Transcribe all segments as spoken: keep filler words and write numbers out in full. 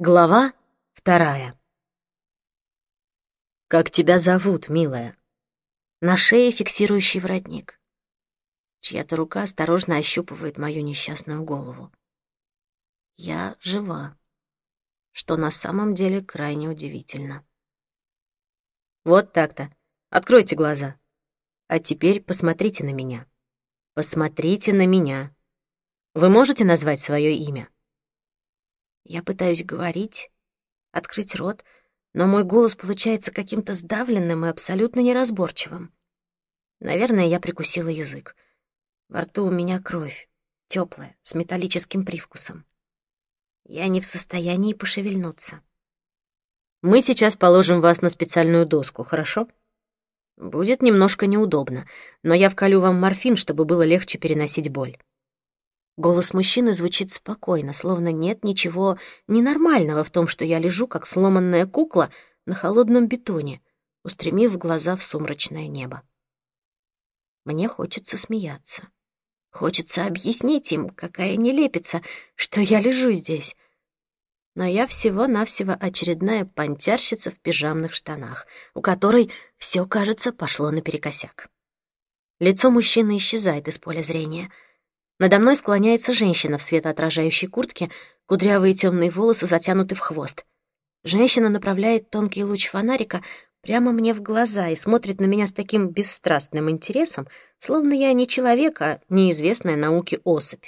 Глава вторая. «Как тебя зовут, милая?» На шее фиксирующий воротник. Чья-то рука осторожно ощупывает мою несчастную голову. Я жива, что на самом деле крайне удивительно. Вот так-то. Откройте глаза. А теперь посмотрите на меня. Посмотрите на меня. Вы можете назвать свое имя? Я пытаюсь говорить, открыть рот, но мой голос получается каким-то сдавленным и абсолютно неразборчивым. Наверное, я прикусила язык. Во рту у меня кровь, теплая, с металлическим привкусом. Я не в состоянии пошевельнуться. Мы сейчас положим вас на специальную доску, хорошо? Будет немножко неудобно, но я вколю вам морфин, чтобы было легче переносить боль. Голос мужчины звучит спокойно, словно нет ничего ненормального в том, что я лежу, как сломанная кукла, на холодном бетоне, устремив глаза в сумрачное небо. Мне хочется смеяться. Хочется объяснить им, какая нелепица, что я лежу здесь. Но я всего-навсего очередная понтярщица в пижамных штанах, у которой все, кажется, пошло наперекосяк. Лицо мужчины исчезает из поля зрения. Надо мной склоняется женщина в светоотражающей куртке, кудрявые темные волосы затянуты в хвост. Женщина направляет тонкий луч фонарика прямо мне в глаза и смотрит на меня с таким бесстрастным интересом, словно я не человек, а неизвестная науке особь.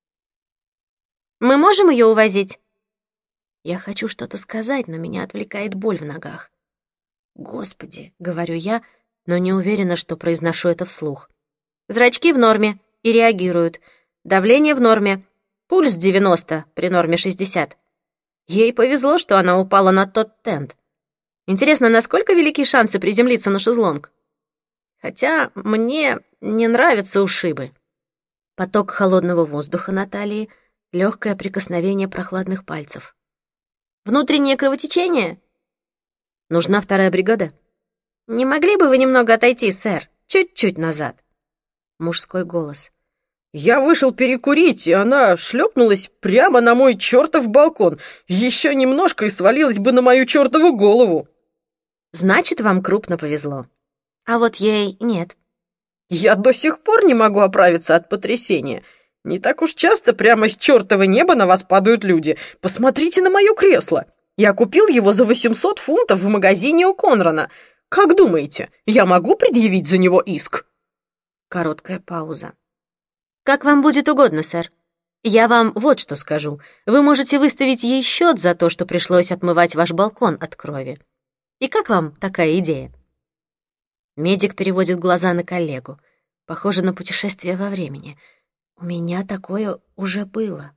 «Мы можем ее увозить?» Я хочу что-то сказать, но меня отвлекает боль в ногах. «Господи», — говорю я, но не уверена, что произношу это вслух. «Зрачки в норме и реагируют. Давление в норме. Пульс девяносто при норме шестьдесят. Ей повезло, что она упала на тот тент. Интересно, насколько велики шансы приземлиться на шезлонг? Хотя мне не нравятся ушибы». Поток холодного воздуха на талии, легкое прикосновение прохладных пальцев. «Внутреннее кровотечение?» «Нужна вторая бригада?» «Не могли бы вы немного отойти, сэр? Чуть-чуть назад». Мужской голос. «Я вышел перекурить, и она шлепнулась прямо на мой чертов балкон. Еще немножко и свалилась бы на мою чертову голову». «Значит, вам крупно повезло. А вот ей нет». «Я до сих пор не могу оправиться от потрясения. Не так уж часто прямо с чертова неба на вас падают люди. Посмотрите на мое кресло. Я купил его за восемьсот фунтов в магазине у Конрана. Как думаете, я могу предъявить за него иск?» Короткая пауза. «Как вам будет угодно, сэр. Я вам вот что скажу. Вы можете выставить ей счет за то, что пришлось отмывать ваш балкон от крови. И как вам такая идея?» Медик переводит глаза на коллегу. Похоже на путешествие во времени. У меня такое уже было.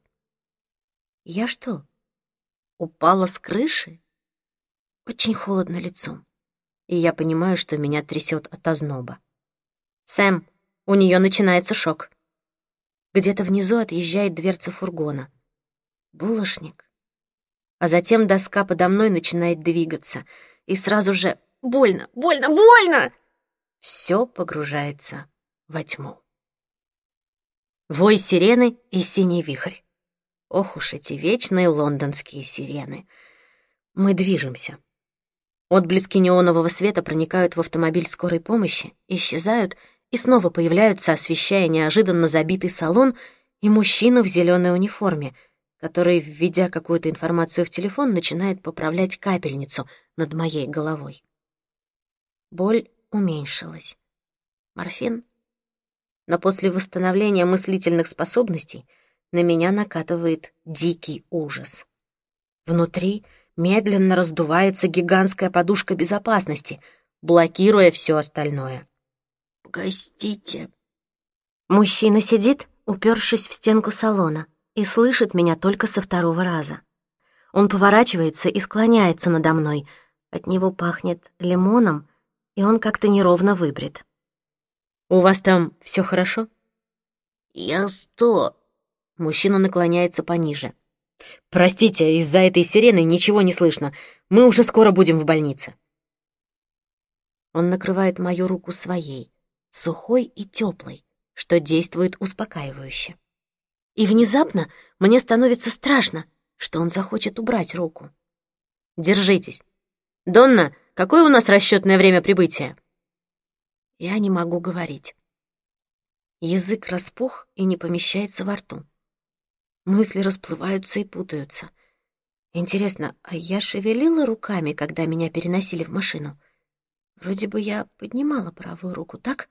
Я что, упала с крыши? Очень холодно лицом, и я понимаю, что меня трясет от озноба. «Сэм, у нее начинается шок». Где-то внизу отъезжает дверца фургона. Булочник. А затем доска подо мной начинает двигаться, и сразу же больно, больно, больно! Все погружается во тьму. Вой сирены и синий вихрь. Ох уж эти вечные лондонские сирены. Мы движемся. Отблески неонового света проникают в автомобиль скорой помощи, исчезают и снова появляются, освещая неожиданно забитый салон и мужчину в зеленой униформе, который, введя какую-то информацию в телефон, начинает поправлять капельницу над моей головой. Боль уменьшилась. Морфин? Но после восстановления мыслительных способностей на меня накатывает дикий ужас. Внутри медленно раздувается гигантская подушка безопасности, блокируя все остальное. «Погостите». Мужчина сидит, упершись в стенку салона, и слышит меня только со второго раза. Он поворачивается и склоняется надо мной. От него пахнет лимоном, и он как-то неровно выбрит. «У вас там все хорошо?» «Я сто...» Мужчина наклоняется пониже. «Простите, из-за этой сирены ничего не слышно. Мы уже скоро будем в больнице». Он накрывает мою руку своей, сухой и теплой, что действует успокаивающе. И внезапно мне становится страшно. что он захочет убрать руку. «Держитесь. Донна, какое у нас расчетное время прибытия?» Я не могу говорить. Язык распух и не помещается во рту. Мысли расплываются и путаются. Интересно, а я шевелила руками, когда меня переносили в машину? Вроде бы я поднимала правую руку, так?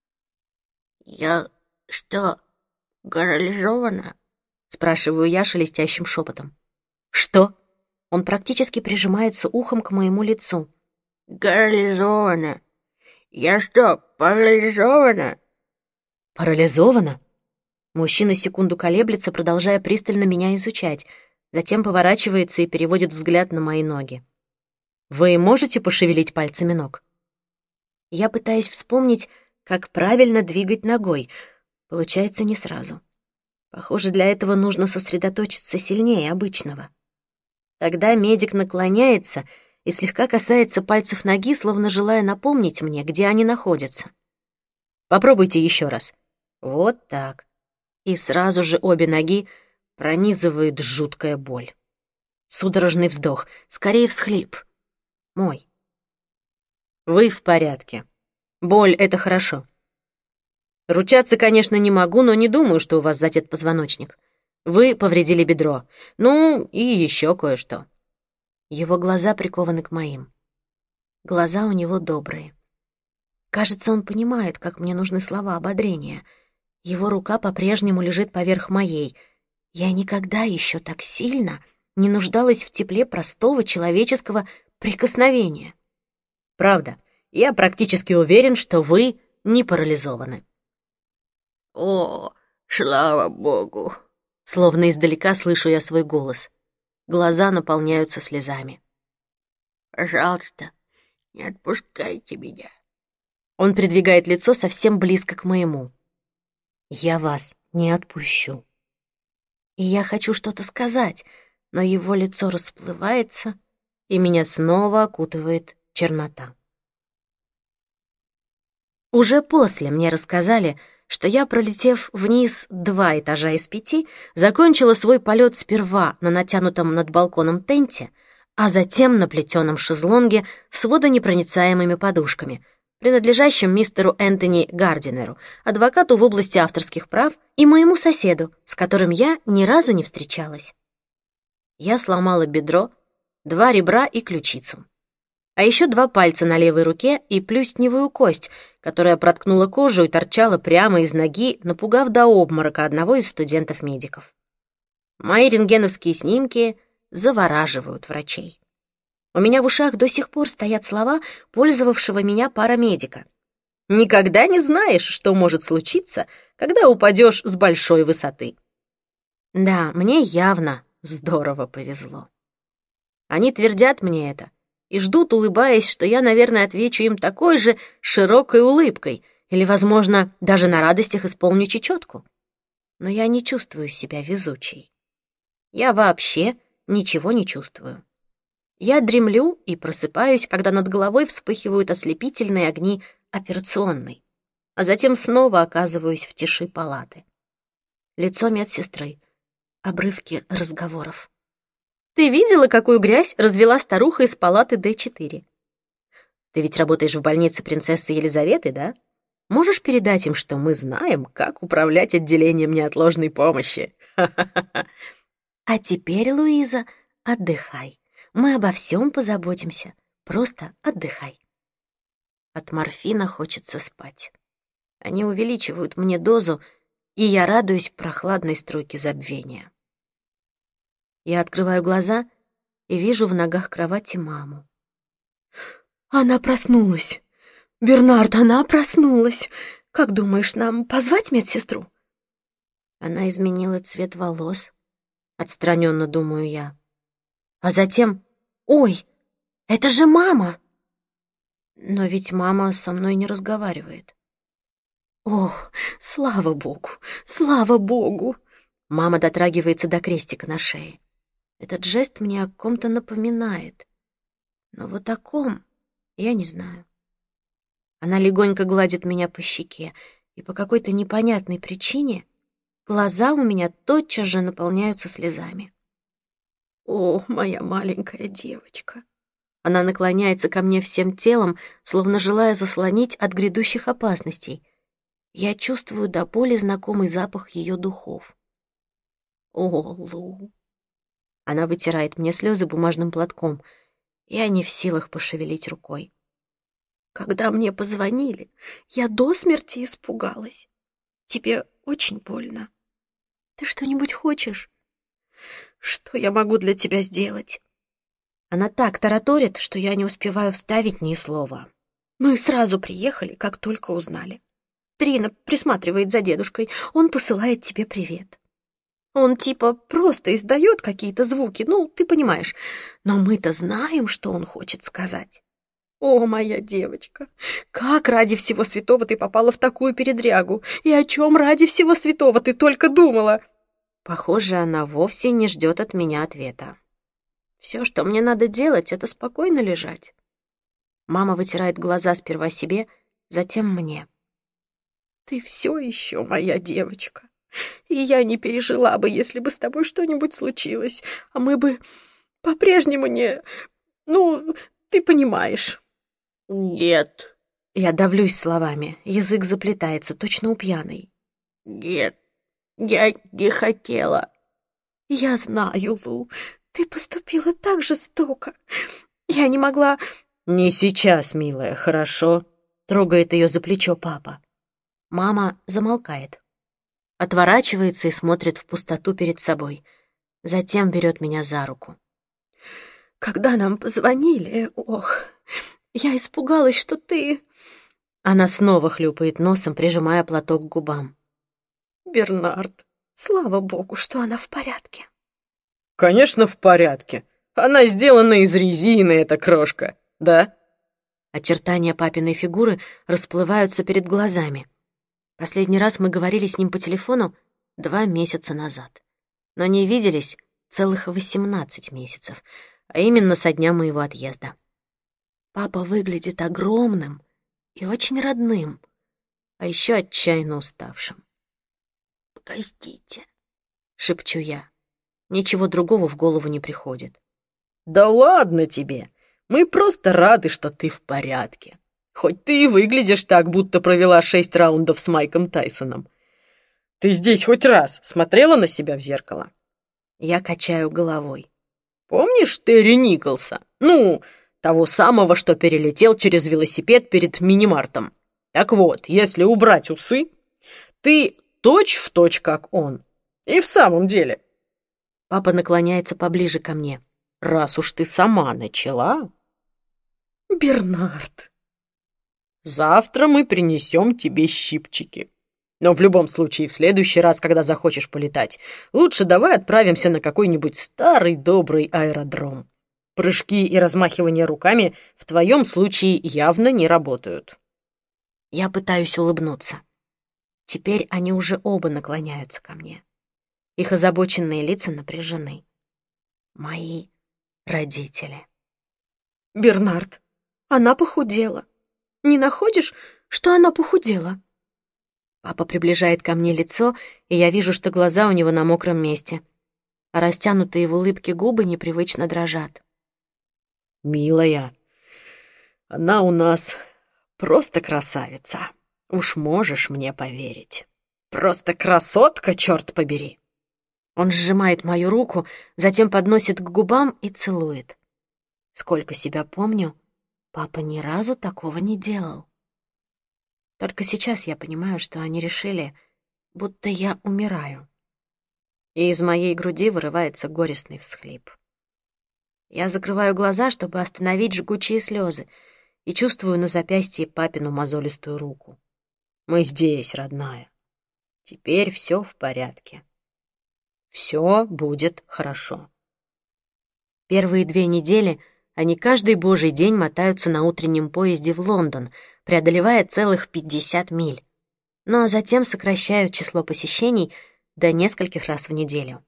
«Я что, парализована?» — спрашиваю я шелестящим шепотом. «Что?» Он практически прижимается ухом к моему лицу. «Парализована. Я что, парализована?» «Парализована?» Мужчина секунду колеблется, продолжая пристально меня изучать, затем поворачивается и переводит взгляд на мои ноги. «Вы можете пошевелить пальцами ног?» Я пытаюсь вспомнить, как правильно двигать ногой. Получается не сразу. Похоже, для этого нужно сосредоточиться сильнее обычного. Тогда медик наклоняется и слегка касается пальцев ноги, словно желая напомнить мне, где они находятся. «Попробуйте еще раз. Вот так». И сразу же обе ноги пронизывает жуткая боль. Судорожный вздох, скорее всхлип. Мой. «Вы в порядке. Боль — это хорошо. Ручаться, конечно, не могу, но не думаю, что у вас задет позвоночник. Вы повредили бедро. Ну, и еще кое-что». Его глаза прикованы к моим. Глаза у него добрые. Кажется, он понимает, как мне нужны слова ободрения. Его рука по-прежнему лежит поверх моей. Я никогда еще так сильно не нуждалась в тепле простого человеческого прикосновения. Правда, я практически уверен, что вы не парализованы. «О, слава богу!» Словно издалека слышу я свой голос. Глаза наполняются слезами. «Пожалуйста, не отпускайте меня». Он придвигает лицо совсем близко к моему. «Я вас не отпущу». И я хочу что-то сказать, но его лицо расплывается, и меня снова окутывает чернота. Уже после мне рассказали, что я, пролетев вниз два этажа из пяти, закончила свой полет сперва на натянутом над балконом тенте, а затем на плетеном шезлонге с водонепроницаемыми подушками, принадлежащим мистеру Энтони Гардинеру, адвокату в области авторских прав, и моему соседу, с которым я ни разу не встречалась. Я сломала бедро, два ребра и ключицу. А еще два пальца на левой руке и плюсневую кость, которая проткнула кожу и торчала прямо из ноги, напугав до обморока одного из студентов-медиков. Мои рентгеновские снимки завораживают врачей. У меня в ушах до сих пор стоят слова пользовавшего меня парамедика. «Никогда не знаешь, что может случиться, когда упадешь с большой высоты». Да, мне явно здорово повезло. Они твердят мне это и ждут, улыбаясь, что я, наверное, отвечу им такой же широкой улыбкой или, возможно, даже на радостях исполню чечетку. Но я не чувствую себя везучей. Я вообще ничего не чувствую. Я дремлю и просыпаюсь, когда над головой вспыхивают ослепительные огни операционной, а затем снова оказываюсь в тиши палаты. Лицо медсестры, обрывки разговоров. «Ты видела, какую грязь развела старуха из палаты Дэ четыре? Ты ведь работаешь в больнице принцессы Елизаветы, да? Можешь передать им, что мы знаем, как управлять отделением неотложной помощи?» «А теперь, Луиза, отдыхай. Мы обо всем позаботимся. Просто отдыхай». От морфина хочется спать. Они увеличивают мне дозу, и я радуюсь прохладной струйке забвения. Я открываю глаза и вижу в ногах кровати маму. «Она проснулась! Бернард, она проснулась! Как думаешь, нам позвать медсестру?» Она изменила цвет волос, отстраненно думаю я. А затем: «Ой, это же мама!» Но ведь мама со мной не разговаривает. «Ох, слава богу, слава богу!» Мама дотрагивается до крестика на шее. Этот жест мне о ком-то напоминает. Но вот о ком я не знаю. Она легонько гладит меня по щеке, и по какой-то непонятной причине глаза у меня тотчас же наполняются слезами. О, моя маленькая девочка. Она наклоняется ко мне всем телом, словно желая заслонить от грядущих опасностей. Я чувствую до боли знакомый запах ее духов. О, Лу. Она вытирает мне слезы бумажным платком. Я не в силах пошевелить рукой. Когда мне позвонили, я до смерти испугалась. Тебе очень больно. Ты что-нибудь хочешь? Что я могу для тебя сделать? Она так тараторит, что я не успеваю вставить ни слова. Мы сразу приехали, как только узнали. Трина присматривает за дедушкой, он посылает тебе привет. Он типа просто издает какие-то звуки, ну, ты понимаешь. Но мы-то знаем, что он хочет сказать. О, моя девочка, как ради всего святого ты попала в такую передрягу? И о чем ради всего святого ты только думала? Похоже, она вовсе не ждет от меня ответа. Все, что мне надо делать, это спокойно лежать. Мама вытирает глаза сперва себе, затем мне. Ты все еще моя девочка. И я не пережила бы, если бы с тобой что-нибудь случилось. А мы бы по-прежнему не... Ну, ты понимаешь. Нет. Я давлюсь словами. Язык заплетается, точно у пьяной. Нет, я не хотела. Я знаю, Лу, ты поступила так жестоко. Я не могла... Не сейчас, милая, хорошо? Трогает ее за плечо папа. Мама замолкает. Отворачивается и смотрит в пустоту перед собой. Затем берет меня за руку. Когда нам позвонили, ох, я испугалась, что ты... Она снова хлюпает носом, прижимая платок к губам. Бернард, слава богу, что она в порядке. Конечно, в порядке. Она сделана из резины, эта крошка, да? Очертания папиной фигуры расплываются перед глазами. Последний раз мы говорили с ним по телефону два месяца назад. Но не виделись целых восемнадцать месяцев, а именно со дня моего отъезда. Папа выглядит огромным и очень родным, а еще отчаянно уставшим. «Простите», — шепчу я. Ничего другого в голову не приходит. Да ладно тебе. Мы просто рады, что ты в порядке. Хоть ты и выглядишь так, будто провела шесть раундов с Майком Тайсоном. Ты здесь хоть раз смотрела на себя в зеркало? Я качаю головой. Помнишь Терри Николса? Ну, того самого, что перелетел через велосипед перед мини-мартом. Так вот, если убрать усы, ты точь-в-точь как он. И в самом деле. Папа наклоняется поближе ко мне. Раз уж ты сама начала... Бернард. Завтра мы принесем тебе щипчики. Но в любом случае, в следующий раз, когда захочешь полетать, лучше давай отправимся на какой-нибудь старый добрый аэродром. Прыжки и размахивание руками в твоем случае явно не работают. Я пытаюсь улыбнуться. Теперь они уже оба наклоняются ко мне. Их озабоченные лица напряжены. Мои родители. Бернард, она похудела. Не находишь, что она похудела? Папа приближает ко мне лицо, и я вижу, что глаза у него на мокром месте, а растянутые в улыбке губы непривычно дрожат. Милая, она у нас просто красавица. Уж можешь мне поверить. Просто красотка, черт побери. Он сжимает мою руку, затем подносит к губам и целует. Сколько себя помню, папа ни разу такого не делал. Только сейчас я понимаю, что они решили, будто я умираю. И из моей груди вырывается горестный всхлип. Я закрываю глаза, чтобы остановить жгучие слезы, и чувствую на запястье папину мозолистую руку. Мы здесь, родная. Теперь все в порядке. Все будет хорошо. Первые две недели они каждый божий день мотаются на утреннем поезде в Лондон, преодолевая целых пятьдесят миль. Ну а затем сокращают число посещений до нескольких раз в неделю.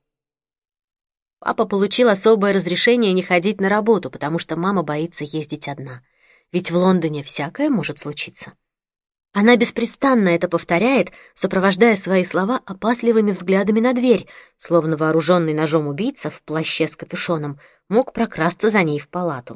Папа получил особое разрешение не ходить на работу, потому что мама боится ездить одна. Ведь в Лондоне всякое может случиться. Она беспрестанно это повторяет, сопровождая свои слова опасливыми взглядами на дверь, словно вооруженный ножом убийца в плаще с капюшоном мог прокрасться за ней в палату.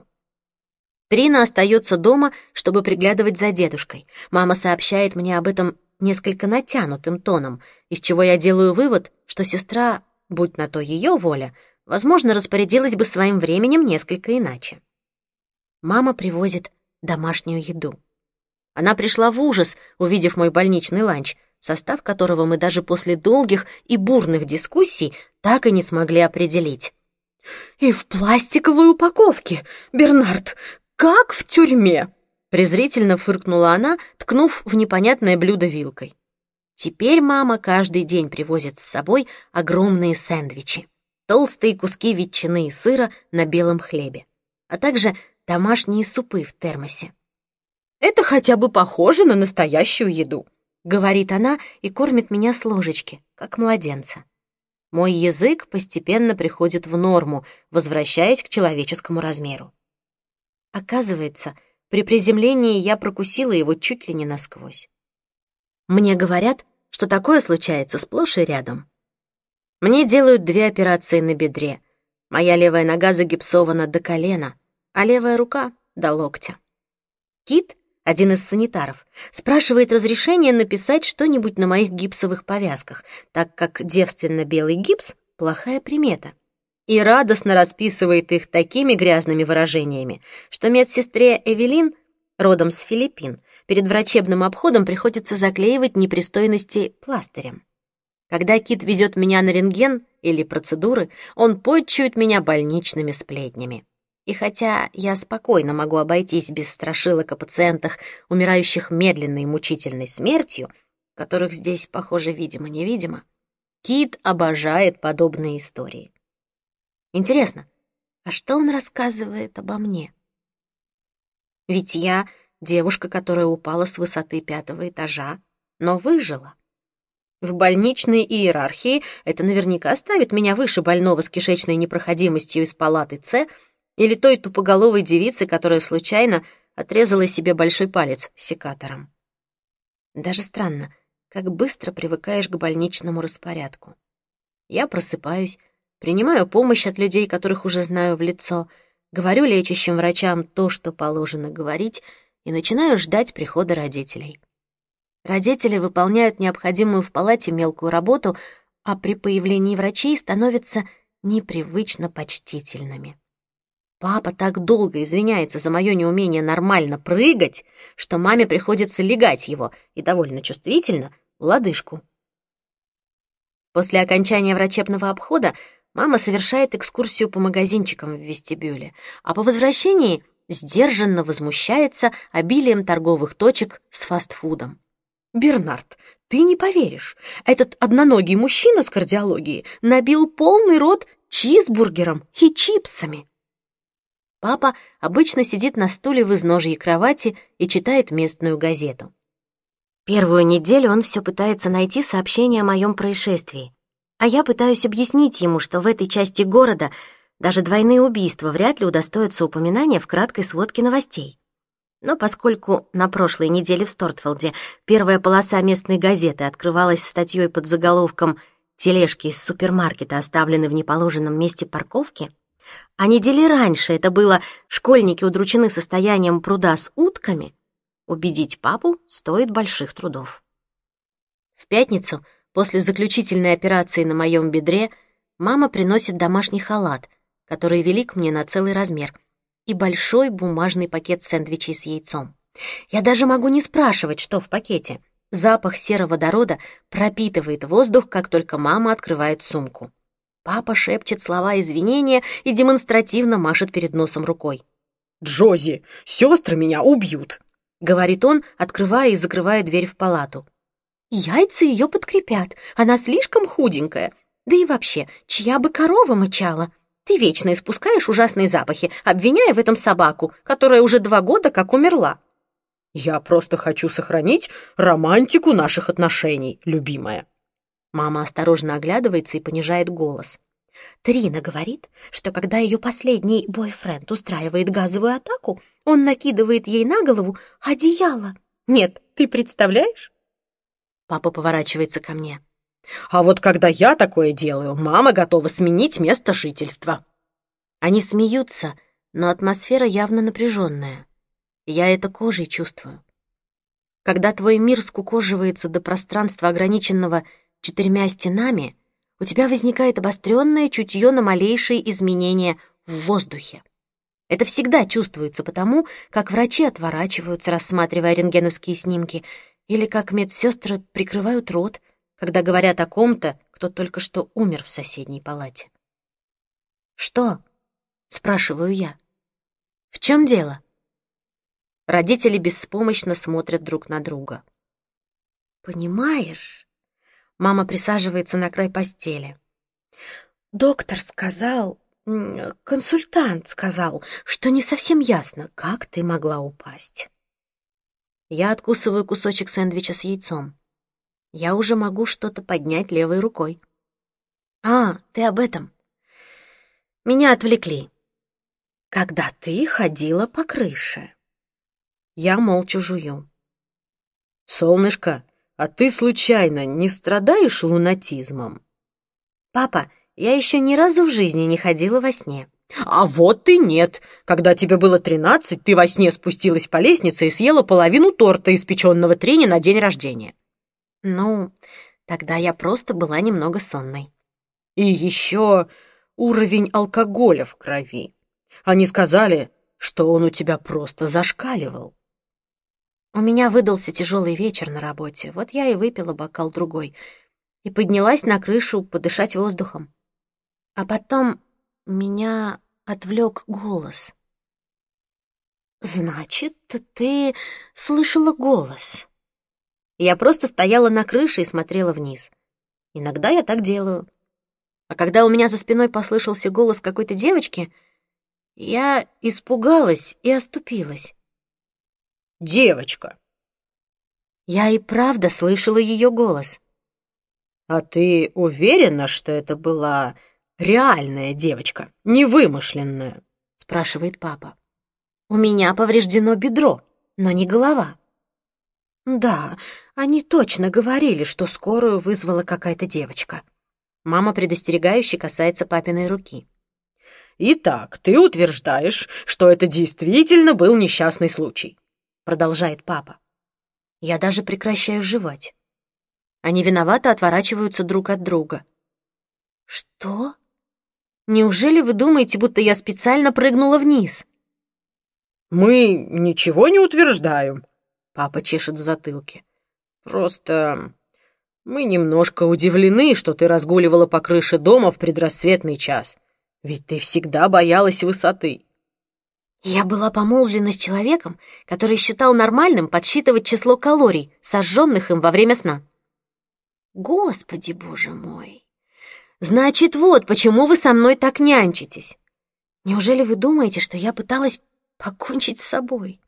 Трина остается дома, чтобы приглядывать за дедушкой. Мама сообщает мне об этом несколько натянутым тоном, из чего я делаю вывод, что сестра, будь на то ее воля, возможно, распорядилась бы своим временем несколько иначе. Мама привозит домашнюю еду. Она пришла в ужас, увидев мой больничный ланч, состав которого мы даже после долгих и бурных дискуссий так и не смогли определить. «И в пластиковой упаковке, Бернард, как в тюрьме!» Презрительно фыркнула она, ткнув в непонятное блюдо вилкой. Теперь мама каждый день привозит с собой огромные сэндвичи, толстые куски ветчины и сыра на белом хлебе, а также домашние супы в термосе. «Это хотя бы похоже на настоящую еду», — говорит она и кормит меня с ложечки, как младенца. Мой язык постепенно приходит в норму, возвращаясь к человеческому размеру. Оказывается, при приземлении я прокусила его чуть ли не насквозь. Мне говорят, что такое случается сплошь и рядом. Мне делают две операции на бедре. Моя левая нога загипсована до колена, а левая рука — до локтя. Кит, один из санитаров, спрашивает разрешения написать что-нибудь на моих гипсовых повязках, так как девственно-белый гипс — плохая примета, и радостно расписывает их такими грязными выражениями, что медсестре Эвелин, родом с Филиппин, перед врачебным обходом приходится заклеивать непристойности пластырем. Когда Кит везет меня на рентген или процедуры, он подчует меня больничными сплетнями. И хотя я спокойно могу обойтись без страшилок о пациентах, умирающих медленной и мучительной смертью, которых здесь, похоже, видимо-невидимо, Кит обожает подобные истории. Интересно, а что он рассказывает обо мне? Ведь я девушка, которая упала с высоты пятого этажа, но выжила. В больничной иерархии это наверняка ставит меня выше больного с кишечной непроходимостью из палаты С или той тупоголовой девицы, которая случайно отрезала себе большой палец секатором. Даже странно, как быстро привыкаешь к больничному распорядку. Я просыпаюсь, принимаю помощь от людей, которых уже знаю в лицо, говорю лечащим врачам то, что положено говорить, и начинаю ждать прихода родителей. Родители выполняют необходимую в палате мелкую работу, а при появлении врачей становятся непривычно почтительными. Папа так долго извиняется за мое неумение нормально прыгать, что маме приходится легать его, и довольно чувствительно, в лодыжку. После окончания врачебного обхода мама совершает экскурсию по магазинчикам в вестибюле, а по возвращении сдержанно возмущается обилием торговых точек с фастфудом. «Бернард, ты не поверишь, этот одноногий мужчина с кардиологии набил полный рот чизбургером и чипсами». Папа обычно сидит на стуле в изножье кровати и читает местную газету. Первую неделю он все пытается найти сообщение о моем происшествии, а я пытаюсь объяснить ему, что в этой части города даже двойные убийства вряд ли удостоятся упоминания в краткой сводке новостей. Но поскольку на прошлой неделе в Стортфилде первая полоса местной газеты открывалась статьей под заголовком «Тележки из супермаркета оставлены в неположенном месте парковки», а недели раньше это было «Школьники удручены состоянием пруда с утками», убедить папу стоит больших трудов. В пятницу, после заключительной операции на моем бедре, мама приносит домашний халат, который велик мне на целый размер, и большой бумажный пакет сэндвичей с яйцом. Я даже могу не спрашивать, что в пакете. Запах сероводорода пропитывает воздух, как только мама открывает сумку. Папа шепчет слова извинения и демонстративно машет перед носом рукой. «Джози, сестры меня убьют!» — говорит он, открывая и закрывая дверь в палату. «Яйца ее подкрепят, она слишком худенькая. Да и вообще, чья бы корова мычала? Ты вечно испускаешь ужасные запахи, обвиняя в этом собаку, которая уже два года как умерла». «Я просто хочу сохранить романтику наших отношений, любимая». Мама осторожно оглядывается и понижает голос. Трина говорит, что когда ее последний бойфренд устраивает газовую атаку, он накидывает ей на голову одеяло. Нет, ты представляешь? Папа поворачивается ко мне. А вот когда я такое делаю, мама готова сменить место жительства. Они смеются, но атмосфера явно напряженная. Я это кожей чувствую. Когда твой мир скукоживается до пространства, ограниченного четырьмя стенами, у тебя возникает обостренное чутье на малейшие изменения в воздухе. Это всегда чувствуется потому, как врачи отворачиваются, рассматривая рентгеновские снимки, или как медсестры прикрывают рот, когда говорят о ком-то, кто только что умер в соседней палате. «Что?» — спрашиваю я. «В чем дело?» Родители беспомощно смотрят друг на друга. «Понимаешь?» — мама присаживается на край постели. «Доктор сказал, консультант сказал, что не совсем ясно, как ты могла упасть». Я откусываю кусочек сэндвича с яйцом. Я уже могу что-то поднять левой рукой. «А, ты об этом?» Меня отвлекли. «Когда ты ходила по крыше». Я молча жую. «Солнышко, а ты случайно не страдаешь лунатизмом?» «Папа, я еще ни разу в жизни не ходила во сне». «А вот и нет. Когда тебе было тринадцать, ты во сне спустилась по лестнице и съела половину торта, испеченного Трине на день рождения». «Ну, тогда я просто была немного сонной». «И еще уровень алкоголя в крови. Они сказали, что он у тебя просто зашкаливал». У меня выдался тяжелый вечер на работе, вот я и выпила бокал другой и поднялась на крышу подышать воздухом. А потом меня отвлек голос. «Значит, ты слышала голос?» Я просто стояла на крыше и смотрела вниз. Иногда я так делаю. А когда у меня за спиной послышался голос какой-то девочки, я испугалась и оступилась. «Девочка!» Я и правда слышала ее голос. «А ты уверена, что это была реальная девочка, не вымышленная?» — спрашивает папа. «У меня повреждено бедро, но не голова». «Да, они точно говорили, что скорую вызвала какая-то девочка». Мама предостерегающе касается папиной руки. «Итак, ты утверждаешь, что это действительно был несчастный случай», — продолжает папа. Я даже прекращаю жевать. Они виновато отворачиваются друг от друга. «Что? Неужели вы думаете, будто я специально прыгнула вниз?» «Мы ничего не утверждаем», — папа чешет в затылке. «Просто мы немножко удивлены, что ты разгуливала по крыше дома в предрассветный час. Ведь ты всегда боялась высоты». Я была помолвлена с человеком, который считал нормальным подсчитывать число калорий, сожженных им во время сна. Господи, боже мой! Значит, вот почему вы со мной так нянчитесь. Неужели вы думаете, что я пыталась покончить с собой?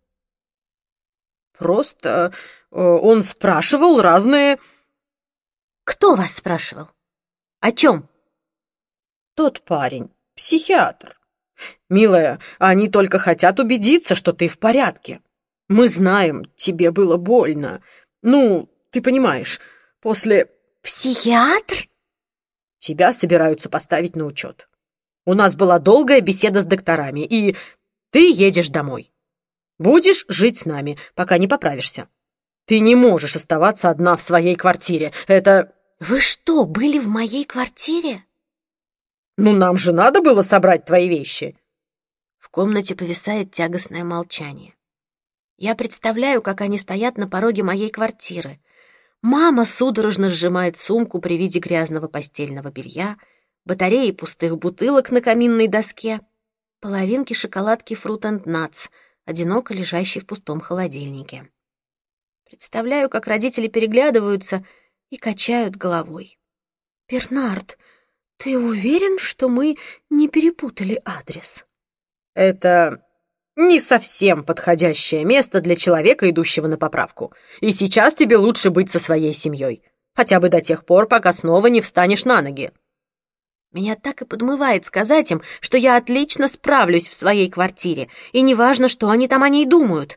Просто э, он спрашивал разные... Кто вас спрашивал? О чем? Тот парень, психиатр. Милая, они только хотят убедиться, что ты в порядке. Мы знаем, тебе было больно. Ну, ты понимаешь, после... Психиатр? Тебя собираются поставить на учет. У нас была долгая беседа с докторами, и ты едешь домой. Будешь жить с нами, пока не поправишься. Ты не можешь оставаться одна в своей квартире. Это... Вы что, были в моей квартире? Ну, нам же надо было собрать твои вещи. В комнате повисает тягостное молчание. Я представляю, как они стоят на пороге моей квартиры. Мама судорожно сжимает сумку при виде грязного постельного белья, батареи пустых бутылок на каминной доске, половинки шоколадки Fruit and Nuts, одиноко лежащей в пустом холодильнике. Представляю, как родители переглядываются и качают головой. «Бернард, ты уверен, что мы не перепутали адрес?» Это не совсем подходящее место для человека, идущего на поправку. И сейчас тебе лучше быть со своей семьей. Хотя бы до тех пор, пока снова не встанешь на ноги. Меня так и подмывает сказать им, что я отлично справлюсь в своей квартире, и неважно, что они там о ней думают.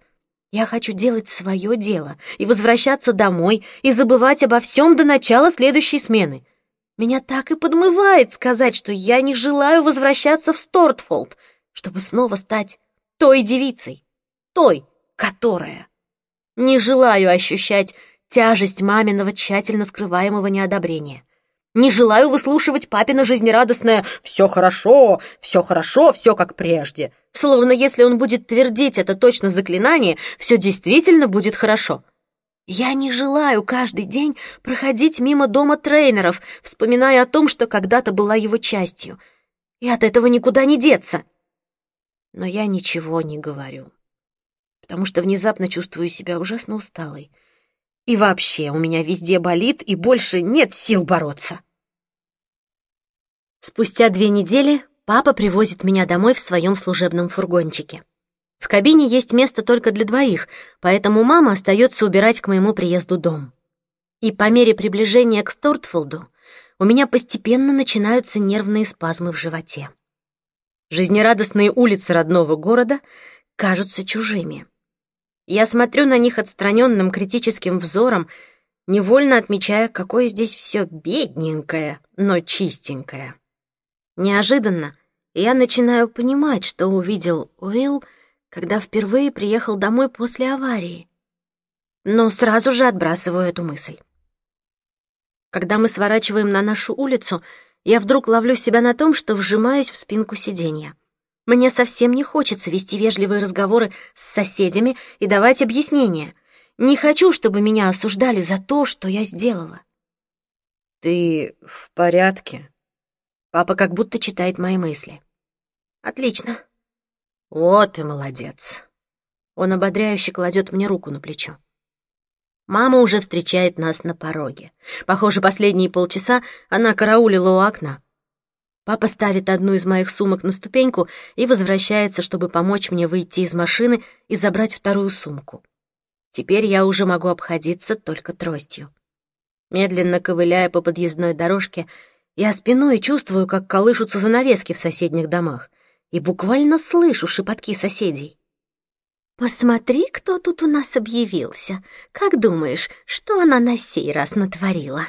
Я хочу делать свое дело и возвращаться домой, и забывать обо всем до начала следующей смены. Меня так и подмывает сказать, что я не желаю возвращаться в Стортфолд, чтобы снова стать той девицей, той, которая. Не желаю ощущать тяжесть маминого тщательно скрываемого неодобрения. Не желаю выслушивать папино жизнерадостное «все хорошо, все хорошо, все как прежде», словно если он будет твердить это точно заклинание, все действительно будет хорошо. Я не желаю каждый день проходить мимо дома трейнеров, вспоминая о том, что когда-то была его частью, и от этого никуда не деться. Но я ничего не говорю, потому что внезапно чувствую себя ужасно усталой. И вообще у меня везде болит, и больше нет сил бороться. Спустя две недели папа привозит меня домой в своем служебном фургончике. В кабине есть место только для двоих, поэтому мама остается убирать к моему приезду дом. И по мере приближения к Стортфолду у меня постепенно начинаются нервные спазмы в животе. Жизнерадостные улицы родного города кажутся чужими. Я смотрю на них отстраненным критическим взором, невольно отмечая, какое здесь все бедненькое, но чистенькое. Неожиданно я начинаю понимать, что увидел Уилл, когда впервые приехал домой после аварии. Но сразу же отбрасываю эту мысль. Когда мы сворачиваем на нашу улицу, я вдруг ловлю себя на том, что вжимаюсь в спинку сиденья. Мне совсем не хочется вести вежливые разговоры с соседями и давать объяснения. Не хочу, чтобы меня осуждали за то, что я сделала. «Ты в порядке?» Папа как будто читает мои мысли. «Отлично». «Вот и молодец». Он ободряюще кладет мне руку на плечо. Мама уже встречает нас на пороге. Похоже, последние полчаса она караулила у окна. Папа ставит одну из моих сумок на ступеньку и возвращается, чтобы помочь мне выйти из машины и забрать вторую сумку. Теперь я уже могу обходиться только тростью. Медленно ковыляя по подъездной дорожке, я спиной чувствую, как колышутся занавески в соседних домах, и буквально слышу шепотки соседей. «Посмотри, кто тут у нас объявился. Как думаешь, что она на сей раз натворила?»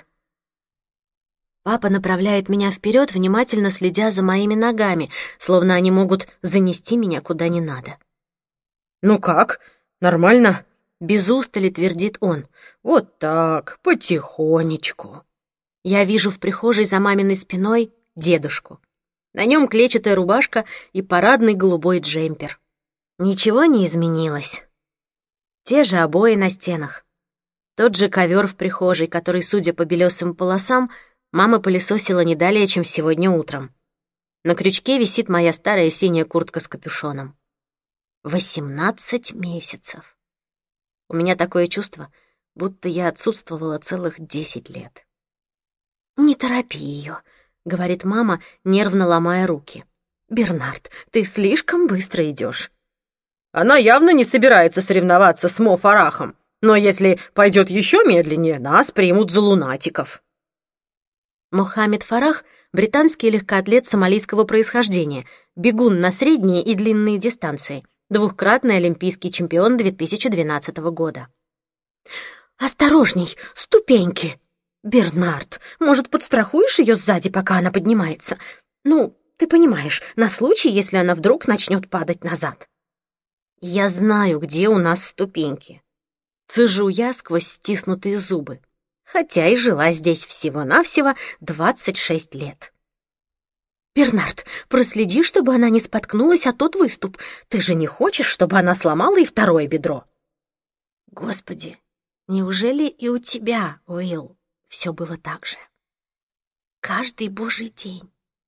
Папа направляет меня вперед, внимательно следя за моими ногами, словно они могут занести меня куда не надо. «Ну как? Нормально?» — без устали твердит он. «Вот так, потихонечку». Я вижу в прихожей за маминой спиной дедушку. На нем клетчатая рубашка и парадный голубой джемпер. Ничего не изменилось. Те же обои на стенах. Тот же ковер в прихожей, который, судя по белесым полосам, мама пылесосила не далее, чем сегодня утром. На крючке висит моя старая синяя куртка с капюшоном. Восемнадцать месяцев. У меня такое чувство, будто я отсутствовала целых десять лет. «Не торопи ее», — говорит мама, нервно ломая руки. «Бернард, ты слишком быстро идешь». Она явно не собирается соревноваться с Мо Фарахом, но если пойдет еще медленнее, нас примут за лунатиков. Мохаммед Фарах — британский легкоатлет сомалийского происхождения, бегун на средние и длинные дистанции, двукратный олимпийский чемпион две тысячи двенадцатого года. «Осторожней, ступеньки! Бернард, может, подстрахуешь ее сзади, пока она поднимается? Ну, ты понимаешь, на случай, если она вдруг начнет падать назад». «Я знаю, где у нас ступеньки». Цежу я сквозь стиснутые зубы, хотя и жила здесь всего-навсего двадцать шесть лет. «Бернард, проследи, чтобы она не споткнулась о тот выступ. Ты же не хочешь, чтобы она сломала и второе бедро?» Господи, неужели и у тебя, Уилл, все было так же? Каждый божий день.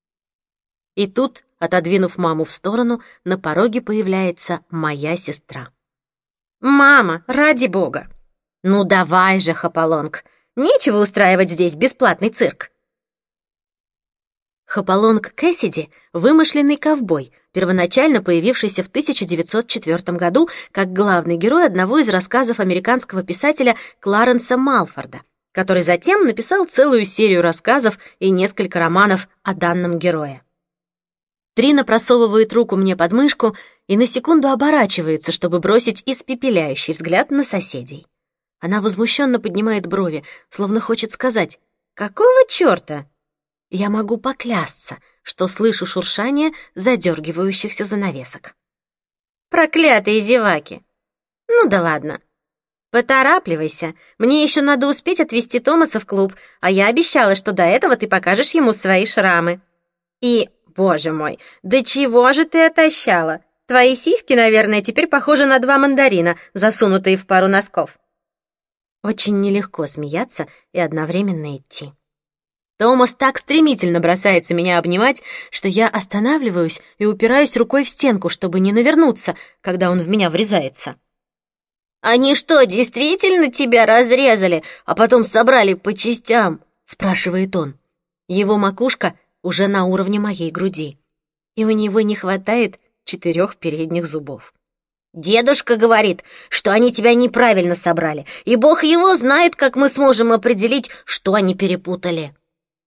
И тут, отодвинув маму в сторону, на пороге появляется моя сестра. «Мама, ради бога!» «Ну давай же, Хопалонг, нечего устраивать здесь бесплатный цирк!» Хопалонг Кэссиди — вымышленный ковбой, первоначально появившийся в тысяча девятьсот четвёртом году как главный герой одного из рассказов американского писателя Кларенса Малфорда, который затем написал целую серию рассказов и несколько романов о данном герое. Трина просовывает руку мне под мышку и на секунду оборачивается, чтобы бросить испепеляющий взгляд на соседей. Она возмущенно поднимает брови, словно хочет сказать: «Какого чёрта?» Я могу поклясться, что слышу шуршание задергивающихся занавесок. «Проклятые зеваки! Ну да ладно. Поторапливайся, мне еще надо успеть отвезти Томаса в клуб, а я обещала, что до этого ты покажешь ему свои шрамы. И, боже мой, да чего же ты отощала? Твои сиськи, наверное, теперь похожи на два мандарина, засунутые в пару носков». Очень нелегко смеяться и одновременно идти. Томас так стремительно бросается меня обнимать, что я останавливаюсь и упираюсь рукой в стенку, чтобы не навернуться, когда он в меня врезается. «Они что, действительно тебя разрезали, а потом собрали по частям?» — спрашивает он. Его макушка уже на уровне моей груди, и у него не хватает четырех передних зубов. «Дедушка говорит, что они тебя неправильно собрали, и бог его знает, как мы сможем определить, что они перепутали».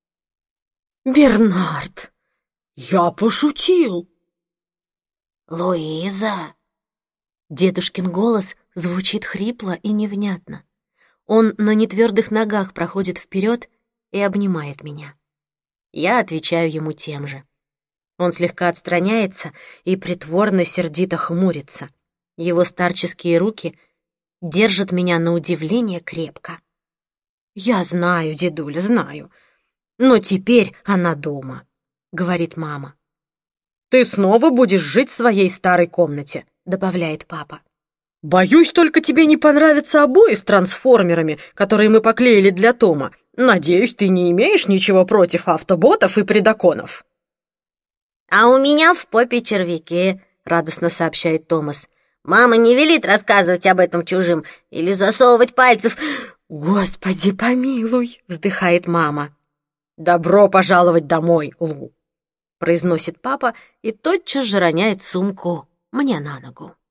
«Бернард, я пошутил!» «Луиза!» Дедушкин голос звучит хрипло и невнятно. Он на нетвердых ногах проходит вперед и обнимает меня. Я отвечаю ему тем же. Он слегка отстраняется и притворно сердито хмурится. Его старческие руки держат меня на удивление крепко. «Я знаю, дедуля, знаю. Но теперь она дома», — говорит мама. «Ты снова будешь жить в своей старой комнате», — добавляет папа. «Боюсь, только тебе не понравятся обои с трансформерами, которые мы поклеили для Тома. Надеюсь, ты не имеешь ничего против автоботов и предаконов». «А у меня в попе червяки», — радостно сообщает Томас. «Мама не велит рассказывать об этом чужим или засовывать пальцев». «Господи, помилуй», — вздыхает мама. «Добро пожаловать домой, Лу», — произносит папа и тотчас же роняет сумку мне на ногу.